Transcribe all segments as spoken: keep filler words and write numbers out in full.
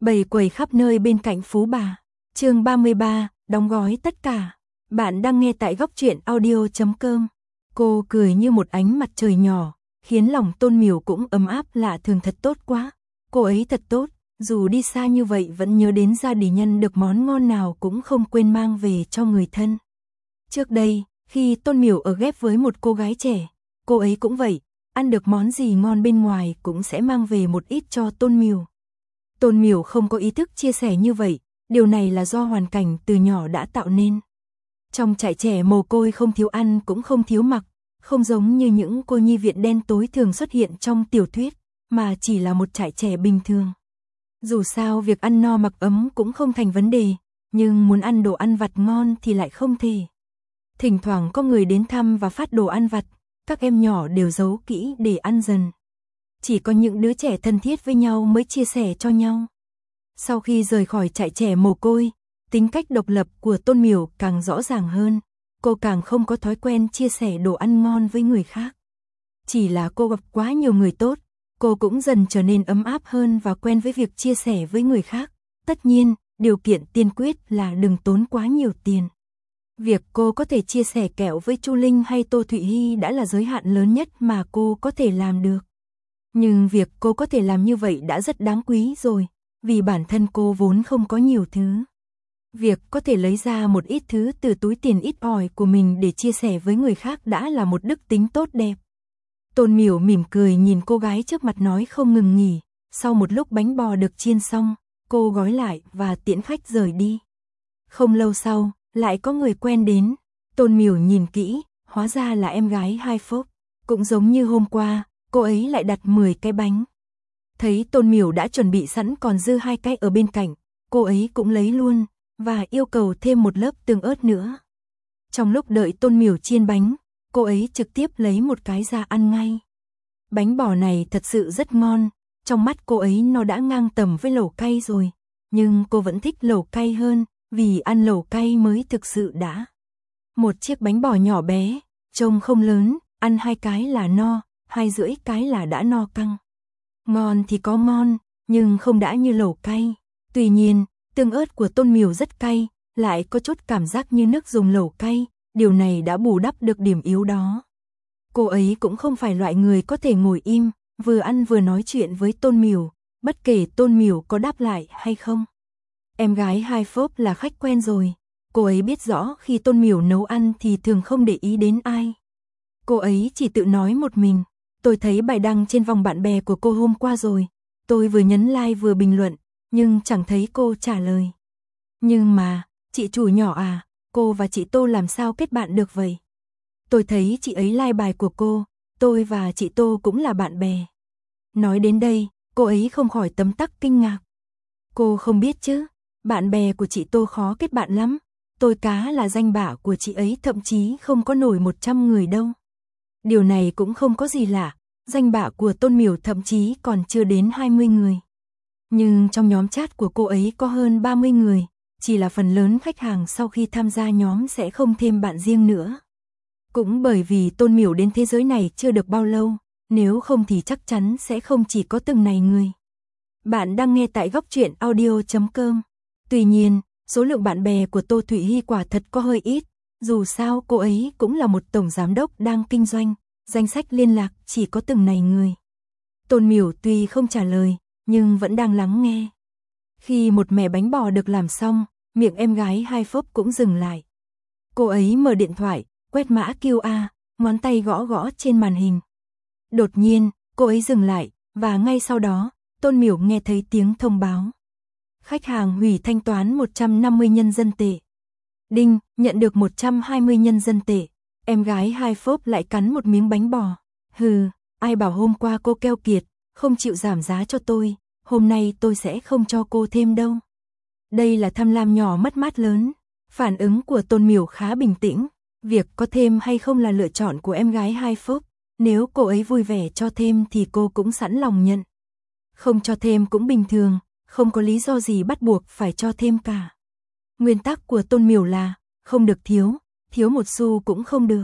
Bầy quầy khắp nơi bên cạnh Phú Bà. Chương ba mươi ba, đóng gói tất cả. Bạn đang nghe tại góc truyện audio chấm com. Cô cười như một ánh mặt trời nhỏ, khiến lòng Tôn Miểu cũng ấm áp lạ thường, thật tốt quá. Cô ấy thật tốt, dù đi xa như vậy vẫn nhớ đến gia đình, nhân được món ngon nào cũng không quên mang về cho người thân. Trước đây, khi Tôn Miểu ở ghép với một cô gái trẻ, cô ấy cũng vậy, ăn được món gì ngon bên ngoài cũng sẽ mang về một ít cho Tôn Miểu. Tôn Miểu không có ý thức chia sẻ như vậy, điều này là do hoàn cảnh từ nhỏ đã tạo nên. Trong trại trẻ mồ côi không thiếu ăn cũng không thiếu mặc, không giống như những cô nhi viện đen tối thường xuất hiện trong tiểu thuyết, mà chỉ là một trại trẻ bình thường. Dù sao việc ăn no mặc ấm cũng không thành vấn đề, nhưng muốn ăn đồ ăn vặt ngon thì lại không thể. Thỉnh thoảng có người đến thăm và phát đồ ăn vặt, các em nhỏ đều giấu kỹ để ăn dần. Chỉ có những đứa trẻ thân thiết với nhau mới chia sẻ cho nhau. Sau khi rời khỏi trại trẻ mồ côi, tính cách độc lập của Tôn Miểu càng rõ ràng hơn, cô càng không có thói quen chia sẻ đồ ăn ngon với người khác. Chỉ là cô gặp quá nhiều người tốt, cô cũng dần trở nên ấm áp hơn và quen với việc chia sẻ với người khác. Tất nhiên, điều kiện tiên quyết là đừng tốn quá nhiều tiền. Việc cô có thể chia sẻ kẹo với Chu Linh hay Tô Thụy Hy đã là giới hạn lớn nhất mà cô có thể làm được. Nhưng việc cô có thể làm như vậy đã rất đáng quý rồi, vì bản thân cô vốn không có nhiều thứ. Việc có thể lấy ra một ít thứ từ túi tiền ít ỏi của mình để chia sẻ với người khác đã là một đức tính tốt đẹp. Tôn Miểu mỉm cười nhìn cô gái trước mặt nói không ngừng nghỉ. Sau một lúc bánh bò được chiên xong, cô gói lại và tiễn khách rời đi. Không lâu sau, lại có người quen đến. Tôn Miểu nhìn kỹ, hóa ra là em gái Hai Phúc. Cũng giống như hôm qua, cô ấy lại đặt mười cái bánh. Thấy Tôn Miểu đã chuẩn bị sẵn còn dư hai cái ở bên cạnh, cô ấy cũng lấy luôn, và yêu cầu thêm một lớp tương ớt nữa. Trong lúc đợi Tôn Miểu chiên bánh, cô ấy trực tiếp lấy một cái ra ăn ngay. Bánh bò này thật sự rất ngon, trong mắt cô ấy nó đã ngang tầm với lẩu cay rồi, nhưng cô vẫn thích lẩu cay hơn, vì ăn lẩu cay mới thực sự đã. Một chiếc bánh bò nhỏ bé, trông không lớn, ăn hai cái là no, hai rưỡi cái là đã no căng. Ngon thì có ngon, nhưng không đã như lẩu cay. Tuy nhiên, tương ớt của Tôn Miểu rất cay, lại có chút cảm giác như nước dùng lẩu cay, điều này đã bù đắp được điểm yếu đó. Cô ấy cũng không phải loại người có thể ngồi im, vừa ăn vừa nói chuyện với Tôn Miểu, bất kể Tôn Miểu có đáp lại hay không. Em gái Hai Phốp là khách quen rồi, cô ấy biết rõ khi Tôn Miểu nấu ăn thì thường không để ý đến ai. Cô ấy chỉ tự nói một mình, tôi thấy bài đăng trên vòng bạn bè của cô hôm qua rồi, tôi vừa nhấn like vừa bình luận, nhưng chẳng thấy cô trả lời. Nhưng mà, chị chủ nhỏ à, cô và chị Tô làm sao kết bạn được vậy? Tôi thấy chị ấy like bài của cô, tôi và chị Tô cũng là bạn bè. Nói đến đây, cô ấy không khỏi tấm tắc kinh ngạc. Cô không biết chứ, bạn bè của chị Tô khó kết bạn lắm, tôi cá là danh bạ của chị ấy thậm chí không có nổi một trăm người đâu. Điều này cũng không có gì lạ, danh bạ của Tôn Miểu thậm chí còn chưa đến hai mươi người. Nhưng trong nhóm chat của cô ấy có hơn ba mươi người, chỉ là phần lớn khách hàng sau khi tham gia nhóm sẽ không thêm bạn riêng nữa. Cũng bởi vì Tôn Miểu đến thế giới này chưa được bao lâu, nếu không thì chắc chắn sẽ không chỉ có từng này người. Bạn đang nghe tại góc truyện audio chấm com. Tuy nhiên, số lượng bạn bè của Tô Thụy Hy quả thật có hơi ít, dù sao cô ấy cũng là một tổng giám đốc đang kinh doanh, danh sách liên lạc chỉ có từng này người. Tôn Miểu tuy không trả lời, nhưng vẫn đang lắng nghe. Khi một mẻ bánh bò được làm xong, miệng em gái Hai Phốp cũng dừng lại. Cô ấy mở điện thoại, quét mã quy rờ, ngón tay gõ gõ trên màn hình. Đột nhiên, cô ấy dừng lại, và ngay sau đó, Tôn Miểu nghe thấy tiếng thông báo. Khách hàng hủy thanh toán một trăm năm mươi nhân dân tệ. Đinh, nhận được một trăm hai mươi nhân dân tệ. Em gái Hai Phốp lại cắn một miếng bánh bò. Hừ, ai bảo hôm qua cô keo kiệt, không chịu giảm giá cho tôi, hôm nay tôi sẽ không cho cô thêm đâu. Đây là tham lam nhỏ mất mát lớn. Phản ứng của Tôn Miểu khá bình tĩnh, việc có thêm hay không là lựa chọn của em gái Hai Phốp, nếu cô ấy vui vẻ cho thêm thì cô cũng sẵn lòng nhận. Không cho thêm cũng bình thường, không có lý do gì bắt buộc phải cho thêm cả. Nguyên tắc của Tôn Miểu là, không được thiếu, thiếu một xu cũng không được.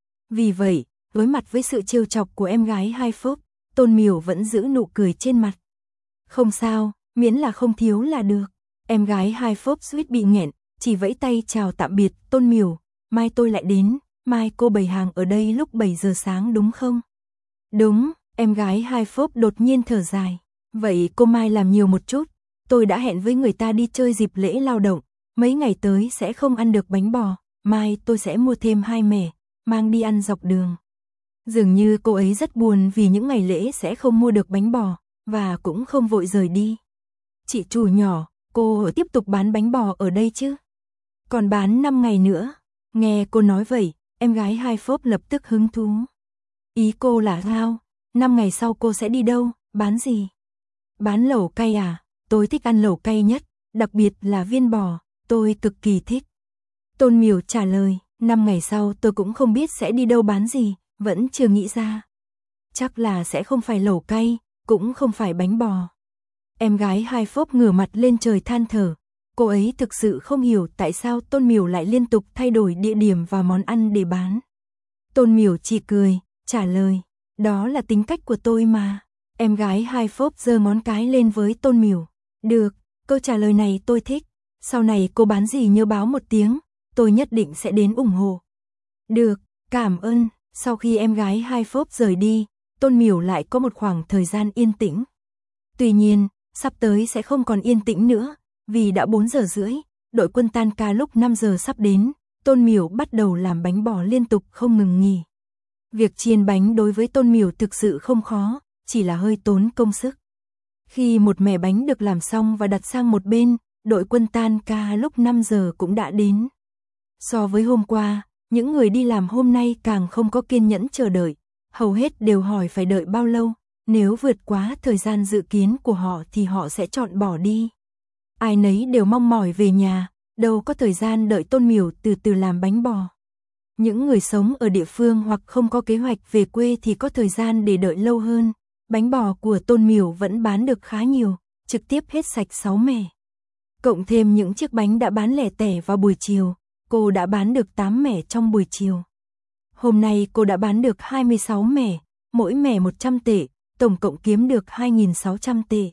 Vì vậy, đối mặt với sự trêu chọc của em gái Hai Phốp, Tôn Miểu vẫn giữ nụ cười trên mặt. Không sao, miễn là không thiếu là được. Em gái hai phốp suýt bị nghẹn, chỉ vẫy tay chào tạm biệt, Tôn Miểu, mai tôi lại đến, mai cô bày hàng ở đây lúc bảy giờ sáng đúng không? Đúng, em gái hai phốp đột nhiên thở dài. Vậy cô mai làm nhiều một chút, tôi đã hẹn với người ta đi chơi dịp lễ lao động, mấy ngày tới sẽ không ăn được bánh bò, mai tôi sẽ mua thêm hai mẻ, mang đi ăn dọc đường. Dường như cô ấy rất buồn vì những ngày lễ sẽ không mua được bánh bò, và cũng không vội rời đi. Chị chủ nhỏ, cô tiếp tục bán bánh bò ở đây chứ? Còn bán năm ngày nữa. Nghe cô nói vậy, em gái hai phốp lập tức hứng thú. Ý cô là sao? năm ngày sau cô sẽ đi đâu, bán gì? Bán lẩu cay à? Tôi thích ăn lẩu cay nhất, đặc biệt là viên bò, tôi cực kỳ thích. Tôn Miểu trả lời, năm ngày sau tôi cũng không biết sẽ đi đâu bán gì, vẫn chưa nghĩ ra. Chắc là sẽ không phải lẩu cay, cũng không phải bánh bò. Em gái hai phốp ngửa mặt lên trời than thở. Cô ấy thực sự không hiểu tại sao Tôn Miểu lại liên tục thay đổi địa điểm và món ăn để bán. Tôn Miểu chỉ cười, trả lời, đó là tính cách của tôi mà. Em gái hai phốp giơ ngón cái lên với Tôn Miểu. Được, câu trả lời này tôi thích. Sau này cô bán gì nhớ báo một tiếng, tôi nhất định sẽ đến ủng hộ. Được, cảm ơn. Sau khi em gái hai phốp rời đi, Tôn Miểu lại có một khoảng thời gian yên tĩnh. Tuy nhiên, sắp tới sẽ không còn yên tĩnh nữa, vì đã bốn giờ rưỡi, đội quân tan ca lúc năm giờ sắp đến, Tôn Miểu bắt đầu làm bánh bò liên tục không ngừng nghỉ. Việc chiên bánh đối với Tôn Miểu thực sự không khó, chỉ là hơi tốn công sức. Khi một mẻ bánh được làm xong và đặt sang một bên, đội quân tan ca lúc năm giờ cũng đã đến. So với hôm qua, những người đi làm hôm nay càng không có kiên nhẫn chờ đợi, hầu hết đều hỏi phải đợi bao lâu, nếu vượt quá thời gian dự kiến của họ thì họ sẽ chọn bỏ đi. Ai nấy đều mong mỏi về nhà, đâu có thời gian đợi Tôn Miểu từ từ làm bánh bò. Những người sống ở địa phương hoặc không có kế hoạch về quê thì có thời gian để đợi lâu hơn. Bánh bò của Tôn Miểu vẫn bán được khá nhiều, trực tiếp hết sạch sáu mẻ. Cộng thêm những chiếc bánh đã bán lẻ tẻ vào buổi chiều, cô đã bán được tám mẻ trong buổi chiều. Hôm nay cô đã bán được hai mươi sáu mẻ, mỗi mẻ một trăm tệ, tổng cộng kiếm được hai nghìn sáu trăm tệ.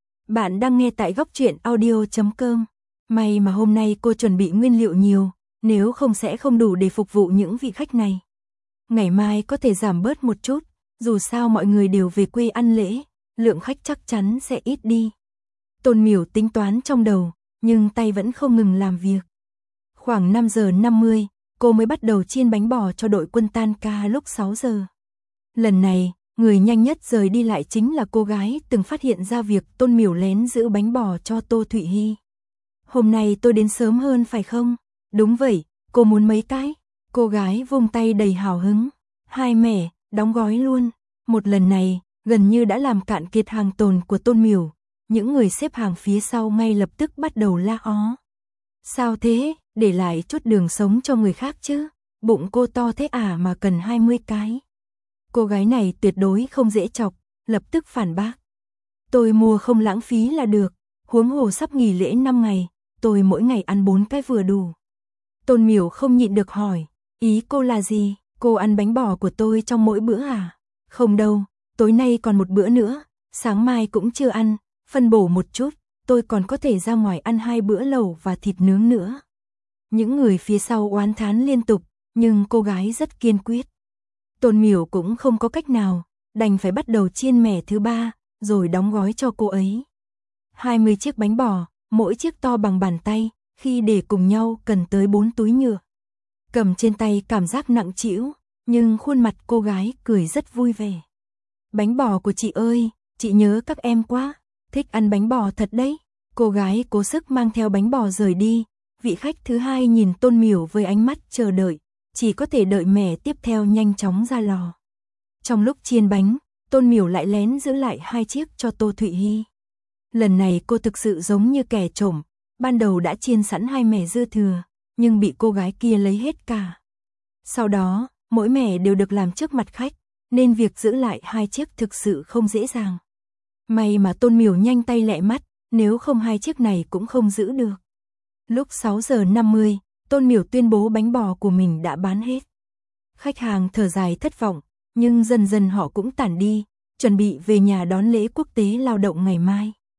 Bạn đang nghe tại góc truyện audio chấm com. May mà hôm nay cô chuẩn bị nguyên liệu nhiều, nếu không sẽ không đủ để phục vụ những vị khách này. Ngày mai có thể giảm bớt một chút, dù sao mọi người đều về quê ăn lễ, lượng khách chắc chắn sẽ ít đi. Tôn Miểu tính toán trong đầu, nhưng tay vẫn không ngừng làm việc. Khoảng năm giờ năm mươi, cô mới bắt đầu chiên bánh bò cho đội quân tan ca lúc sáu giờ. Lần này, người nhanh nhất rời đi lại chính là cô gái từng phát hiện ra việc Tôn Miểu lén giữ bánh bò cho Tô Thụy Hy. Hôm nay tôi đến sớm hơn phải không? Đúng vậy, cô muốn mấy cái? Cô gái vung tay đầy hào hứng. Hai mẻ, đóng gói luôn. Một lần này, gần như đã làm cạn kiệt hàng tồn của Tôn Miểu. Những người xếp hàng phía sau ngay lập tức bắt đầu la ó. Sao thế, để lại chút đường sống cho người khác chứ? Bụng cô to thế à mà cần hai mươi cái. Cô gái này tuyệt đối không dễ chọc, lập tức phản bác. Tôi mua không lãng phí là được, huống hồ sắp nghỉ lễ năm ngày, tôi mỗi ngày ăn bốn cái vừa đủ. Tôn Miểu không nhịn được hỏi, ý cô là gì, cô ăn bánh bò của tôi trong mỗi bữa à? Không đâu, tối nay còn một bữa nữa, sáng mai cũng chưa ăn, phân bổ một chút, tôi còn có thể ra ngoài ăn hai bữa lẩu và thịt nướng nữa. Những người phía sau oán thán liên tục, nhưng cô gái rất kiên quyết. Tôn Miểu cũng không có cách nào, đành phải bắt đầu chiên mẻ thứ ba, rồi đóng gói cho cô ấy. hai mươi chiếc bánh bò, mỗi chiếc to bằng bàn tay, khi để cùng nhau cần tới bốn túi nhựa. Cầm trên tay cảm giác nặng trĩu, nhưng khuôn mặt cô gái cười rất vui vẻ. Bánh bò của chị ơi, chị nhớ các em quá, thích ăn bánh bò thật đấy. Cô gái cố sức mang theo bánh bò rời đi, vị khách thứ hai nhìn Tôn Miểu với ánh mắt chờ đợi, chỉ có thể đợi mẻ tiếp theo nhanh chóng ra lò. Trong lúc chiên bánh, Tôn Miểu lại lén giữ lại hai chiếc cho Tô Thụy Hy. Lần này cô thực sự giống như kẻ trộm, ban đầu đã chiên sẵn hai mẻ dư thừa, nhưng bị cô gái kia lấy hết cả. Sau đó, mỗi mẻ đều được làm trước mặt khách, nên việc giữ lại hai chiếc thực sự không dễ dàng. May mà Tôn Miểu nhanh tay lẹ mắt, nếu không hai chiếc này cũng không giữ được. Lúc sáu giờ năm mươi, Tôn Miểu tuyên bố bánh bò của mình đã bán hết. Khách hàng thở dài thất vọng, nhưng dần dần họ cũng tản đi, chuẩn bị về nhà đón lễ quốc tế lao động ngày mai.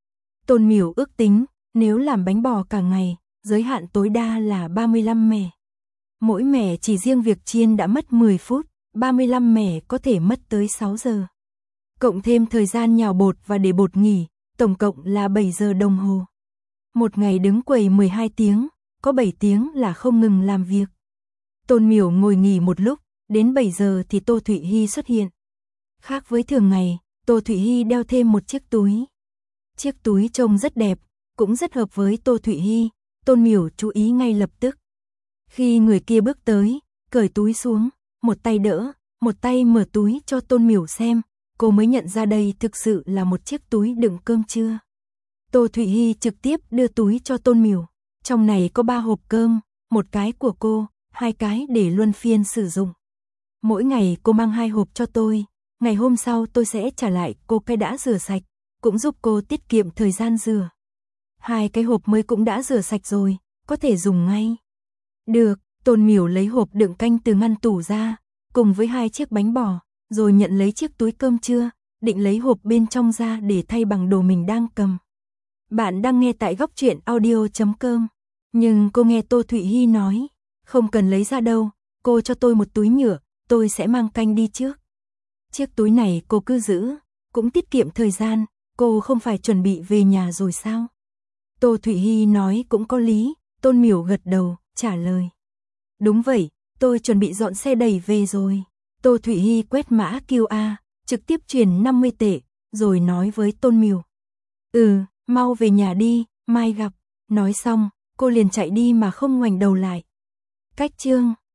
Tôn Miểu ước tính, nếu làm bánh bò cả ngày, giới hạn tối đa là ba mươi lăm mẻ. Mỗi mẻ chỉ riêng việc chiên đã mất mười phút, ba mươi lăm mẻ có thể mất tới sáu giờ. Cộng thêm thời gian nhào bột và để bột nghỉ, tổng cộng là bảy giờ đồng hồ. Một ngày đứng quầy mười hai tiếng, có bảy tiếng là không ngừng làm việc. Tôn Miểu ngồi nghỉ một lúc, đến bảy giờ thì Tô Thụy Hy xuất hiện. Khác với thường ngày, Tô Thụy Hy đeo thêm một chiếc túi. Chiếc túi trông rất đẹp, cũng rất hợp với Tô Thụy Hy, Tôn Miểu chú ý ngay lập tức. Khi người kia bước tới, cởi túi xuống, một tay đỡ, một tay mở túi cho Tôn Miểu xem, cô mới nhận ra đây thực sự là một chiếc túi đựng cơm trưa. Tô Thụy Hy trực tiếp đưa túi cho Tôn Miểu, trong này có ba hộp cơm, một cái của cô, hai cái để luân phiên sử dụng. Mỗi ngày cô mang hai hộp cho tôi, ngày hôm sau tôi sẽ trả lại cô cái đã rửa sạch, cũng giúp cô tiết kiệm thời gian rửa. Hai cái hộp mới cũng đã rửa sạch rồi, có thể dùng ngay. Được, Tôn Miểu lấy hộp đựng canh từ ngăn tủ ra, cùng với hai chiếc bánh bò, rồi nhận lấy chiếc túi cơm trưa, định lấy hộp bên trong ra để thay bằng đồ mình đang cầm. Bạn đang nghe tại góc truyện audio chấm com, nhưng cô nghe Tô Thụy Hy nói, không cần lấy ra đâu, cô cho tôi một túi nhựa, tôi sẽ mang canh đi trước. Chiếc túi này cô cứ giữ, cũng tiết kiệm thời gian, cô không phải chuẩn bị về nhà rồi sao? Tô Thụy Hy nói cũng có lý, Tôn Miểu gật đầu, trả lời. Đúng vậy, tôi chuẩn bị dọn xe đẩy về rồi. Tô Thụy Hy quét mã quy rờ, trực tiếp truyền năm mươi tệ, rồi nói với Tôn Miểu. Ừ, mau về nhà đi, mai gặp. Nói xong, cô liền chạy đi mà không ngoảnh đầu lại. Cách chương